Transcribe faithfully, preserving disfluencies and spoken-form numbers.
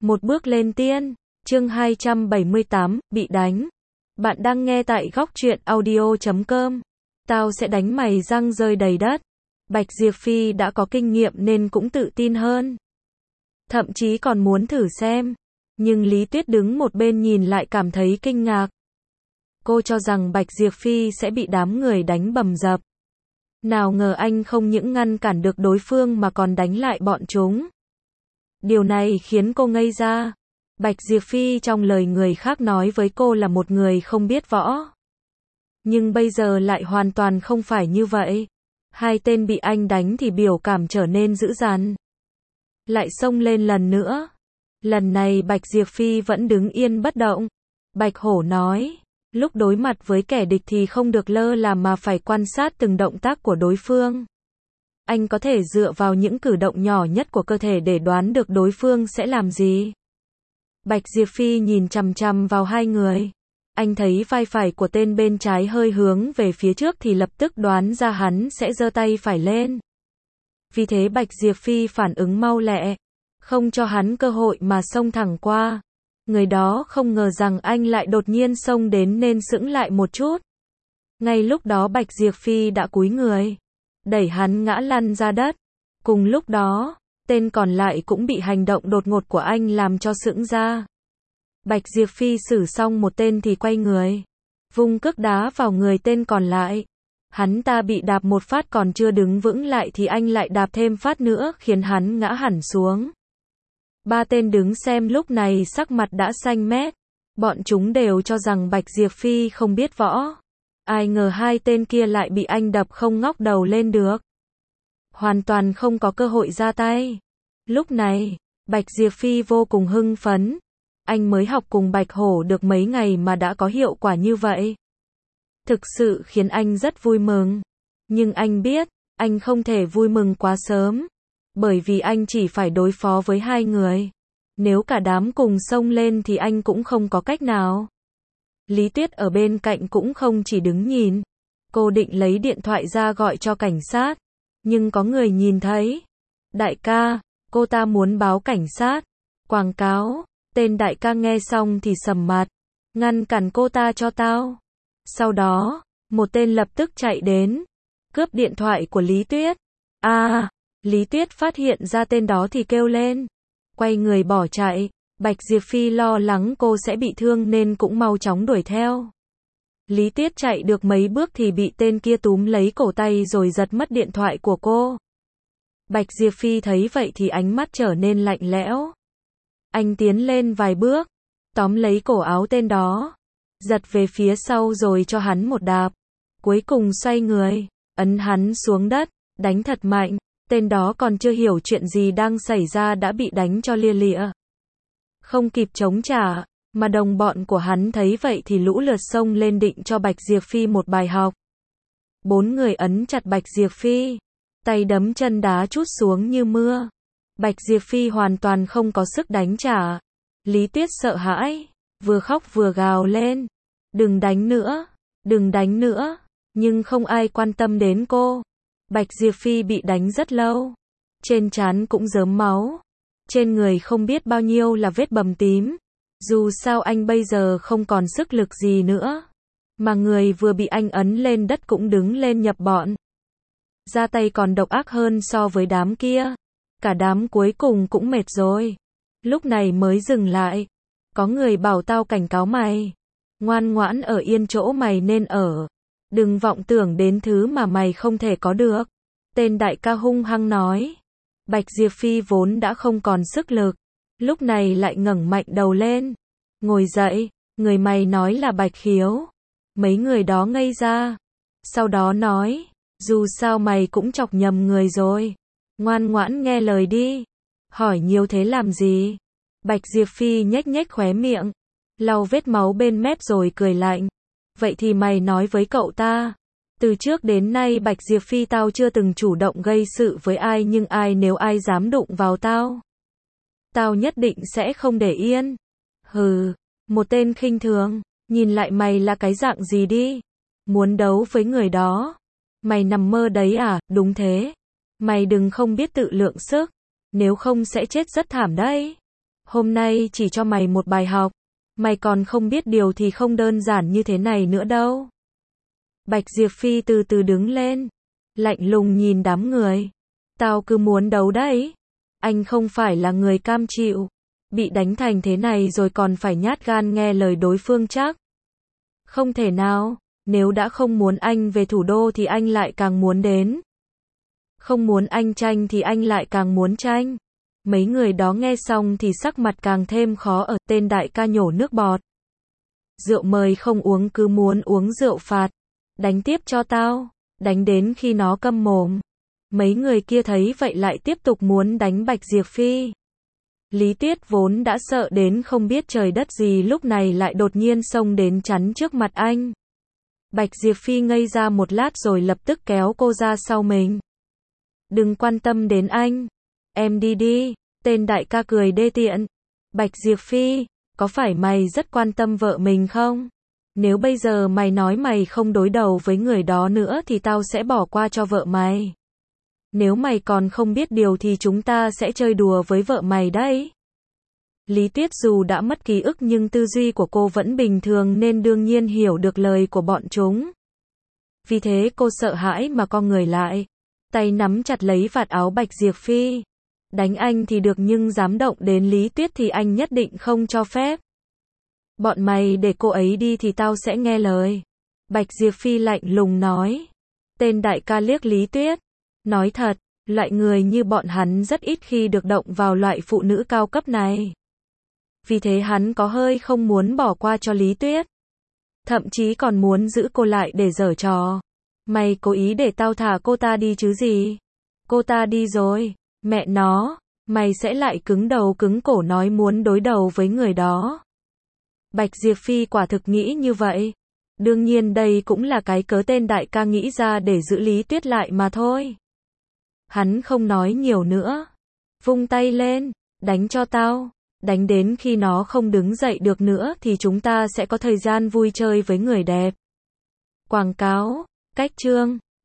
Một bước lên tiên, chương hai trăm bảy mươi tám, bị đánh. Bạn đang nghe tại góc truyện audio chấm com. Tao sẽ đánh mày răng rơi đầy đất. Bạch Diệp Phi đã có kinh nghiệm nên cũng tự tin hơn. Thậm chí còn muốn thử xem. Nhưng Lý Tuyết đứng một bên nhìn lại cảm thấy kinh ngạc. Cô cho rằng Bạch Diệp Phi sẽ bị đám người đánh bầm dập. Nào ngờ anh không những ngăn cản được đối phương mà còn đánh lại bọn chúng. Điều này khiến cô ngây ra. Bạch Diệp Phi trong lời người khác nói với cô là một người không biết võ. Nhưng bây giờ lại hoàn toàn không phải như vậy. Hai tên bị anh đánh thì biểu cảm trở nên dữ dằn. Lại xông lên lần nữa. Lần này Bạch Diệp Phi vẫn đứng yên bất động. Bạch Hổ nói, lúc đối mặt với kẻ địch thì không được lơ là mà phải quan sát từng động tác của đối phương. Anh có thể dựa vào những cử động nhỏ nhất của cơ thể để đoán được đối phương sẽ làm gì. Bạch Diệp Phi nhìn chằm chằm vào hai người. Anh thấy vai phải của tên bên trái hơi hướng về phía trước thì lập tức đoán ra hắn sẽ giơ tay phải lên. Vì thế Bạch Diệp Phi phản ứng mau lẹ, không cho hắn cơ hội mà xông thẳng qua. Người đó không ngờ rằng anh lại đột nhiên xông đến nên sững lại một chút. Ngay lúc đó Bạch Diệp Phi đã cúi người, đẩy hắn ngã lăn ra đất. Cùng lúc đó, tên còn lại cũng bị hành động đột ngột của anh làm cho sững ra. Bạch Diệp Phi xử xong một tên thì quay người, vung cước đá vào người tên còn lại. Hắn ta bị đạp một phát còn chưa đứng vững lại thì anh lại đạp thêm phát nữa khiến hắn ngã hẳn xuống. Ba tên đứng xem lúc này sắc mặt đã xanh mét. Bọn chúng đều cho rằng Bạch Diệp Phi không biết võ. Ai ngờ hai tên kia lại bị anh đập không ngóc đầu lên được. Hoàn toàn không có cơ hội ra tay. Lúc này, Bạch Diệp Phi vô cùng hưng phấn. Anh mới học cùng Bạch Hổ được mấy ngày mà đã có hiệu quả như vậy. Thực sự khiến anh rất vui mừng. Nhưng anh biết, anh không thể vui mừng quá sớm. Bởi vì anh chỉ phải đối phó với hai người. Nếu cả đám cùng xông lên thì anh cũng không có cách nào. Lý Tuyết ở bên cạnh cũng không chỉ đứng nhìn. Cô định lấy điện thoại ra gọi cho cảnh sát. Nhưng có người nhìn thấy. Đại ca, cô ta muốn báo cảnh sát. Quảng cáo. Tên đại ca nghe xong thì sầm mặt. Ngăn cản cô ta cho tao. Sau đó, một tên lập tức chạy đến. Cướp điện thoại của Lý Tuyết. À, Lý Tuyết phát hiện ra tên đó thì kêu lên. Quay người bỏ chạy. Bạch Diệp Phi lo lắng cô sẽ bị thương nên cũng mau chóng đuổi theo. Lý Tuyết chạy được mấy bước thì bị tên kia túm lấy cổ tay rồi giật mất điện thoại của cô. Bạch Diệp Phi thấy vậy thì ánh mắt trở nên lạnh lẽo. Anh tiến lên vài bước, tóm lấy cổ áo tên đó, giật về phía sau rồi cho hắn một đạp. Cuối cùng xoay người, ấn hắn xuống đất, đánh thật mạnh. Tên đó còn chưa hiểu chuyện gì đang xảy ra đã bị đánh cho lia lịa. Không kịp chống trả, mà đồng bọn của hắn thấy vậy thì lũ lượt xông lên định cho Bạch Diệp Phi một bài học. Bốn người ấn chặt Bạch Diệp Phi, tay đấm chân đá trút xuống như mưa. Bạch Diệp Phi hoàn toàn không có sức đánh trả. Lý Tuyết sợ hãi, vừa khóc vừa gào lên. Đừng đánh nữa, đừng đánh nữa. Nhưng không ai quan tâm đến cô. Bạch Diệp Phi bị đánh rất lâu. Trên trán cũng rớm máu. Trên người không biết bao nhiêu là vết bầm tím. Dù sao anh bây giờ không còn sức lực gì nữa. Mà người vừa bị anh ấn lên đất cũng đứng lên nhập bọn. Ra tay còn độc ác hơn so với đám kia. Cả đám cuối cùng cũng mệt rồi. Lúc này mới dừng lại. Có người bảo tao cảnh cáo mày. Ngoan ngoãn ở yên chỗ mày nên ở. Đừng vọng tưởng đến thứ mà mày không thể có được. Tên đại ca hung hăng nói. Bạch Diệp Phi vốn đã không còn sức lực. Lúc này lại ngẩng mạnh đầu lên. Ngồi dậy, người mày nói là Bạch Khiếu. Mấy người đó ngây ra. Sau đó nói, dù sao mày cũng chọc nhầm người rồi. Ngoan ngoãn nghe lời đi. Hỏi nhiều thế làm gì? Bạch Diệp Phi nhếch nhếch khóe miệng. Lau vết máu bên mép rồi cười lạnh. Vậy thì mày nói với cậu ta. Từ trước đến nay Bạch Diệp Phi tao chưa từng chủ động gây sự với ai nhưng ai nếu ai dám đụng vào tao. Tao nhất định sẽ không để yên. Hừ, một tên khinh thường. Nhìn lại mày là cái dạng gì đi. Muốn đấu với người đó. Mày nằm mơ đấy à, đúng thế. Mày đừng không biết tự lượng sức. Nếu không sẽ chết rất thảm đấy. Hôm nay chỉ cho mày một bài học. Mày còn không biết điều thì không đơn giản như thế này nữa đâu. Bạch Diệp Phi từ từ đứng lên. Lạnh lùng nhìn đám người. Tao cứ muốn đấu đấy. Anh không phải là người cam chịu. Bị đánh thành thế này rồi còn phải nhát gan nghe lời đối phương chắc. Không thể nào. Nếu đã không muốn anh về thủ đô thì anh lại càng muốn đến. Không muốn anh tranh thì anh lại càng muốn tranh. Mấy người đó nghe xong thì sắc mặt càng thêm khó ở. Tên đại ca nhổ nước bọt. Rượu mời không uống cứ muốn uống rượu phạt. Đánh tiếp cho tao. Đánh đến khi nó câm mồm. Mấy người kia thấy vậy lại tiếp tục muốn đánh Bạch Diệp Phi. Lý Tuyết vốn đã sợ đến không biết trời đất gì lúc này lại đột nhiên xông đến chắn trước mặt anh. Bạch Diệp Phi ngây ra một lát rồi lập tức kéo cô ra sau mình. Đừng quan tâm đến anh. Em đi đi. Tên đại ca cười đê tiện. Bạch Diệp Phi, có phải mày rất quan tâm vợ mình không? Nếu bây giờ mày nói mày không đối đầu với người đó nữa thì tao sẽ bỏ qua cho vợ mày. Nếu mày còn không biết điều thì chúng ta sẽ chơi đùa với vợ mày đấy. Lý Tuyết dù đã mất ký ức nhưng tư duy của cô vẫn bình thường nên đương nhiên hiểu được lời của bọn chúng. Vì thế cô sợ hãi mà co người lại. Tay nắm chặt lấy vạt áo Bạch Diệp Phi. Đánh anh thì được nhưng dám động đến Lý Tuyết thì anh nhất định không cho phép. Bọn mày để cô ấy đi thì tao sẽ nghe lời. Bạch Diệp Phi lạnh lùng nói. Tên đại ca liếc Lý Tuyết. Nói thật, loại người như bọn hắn rất ít khi được động vào loại phụ nữ cao cấp này. Vì thế hắn có hơi không muốn bỏ qua cho Lý Tuyết. Thậm chí còn muốn giữ cô lại để giở trò. Mày cố ý để tao thả cô ta đi chứ gì? Cô ta đi rồi. Mẹ nó, mày sẽ lại cứng đầu cứng cổ nói muốn đối đầu với người đó. Bạch Diệp Phi quả thực nghĩ như vậy. Đương nhiên đây cũng là cái cớ tên đại ca nghĩ ra để giữ Lý Tuyết lại mà thôi. Hắn không nói nhiều nữa. Vung tay lên, đánh cho tao. Đánh đến khi nó không đứng dậy được nữa thì chúng ta sẽ có thời gian vui chơi với người đẹp. Quảng cáo, cách chương.